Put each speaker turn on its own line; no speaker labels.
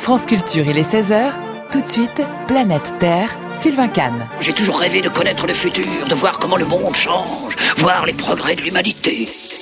France Culture, il est 16h. Tout de suite, Planète Terre, Sylvain Kahn.
J'ai toujours rêvé de connaître le futur, de voir comment le monde change, voir les progrès de l'humanité.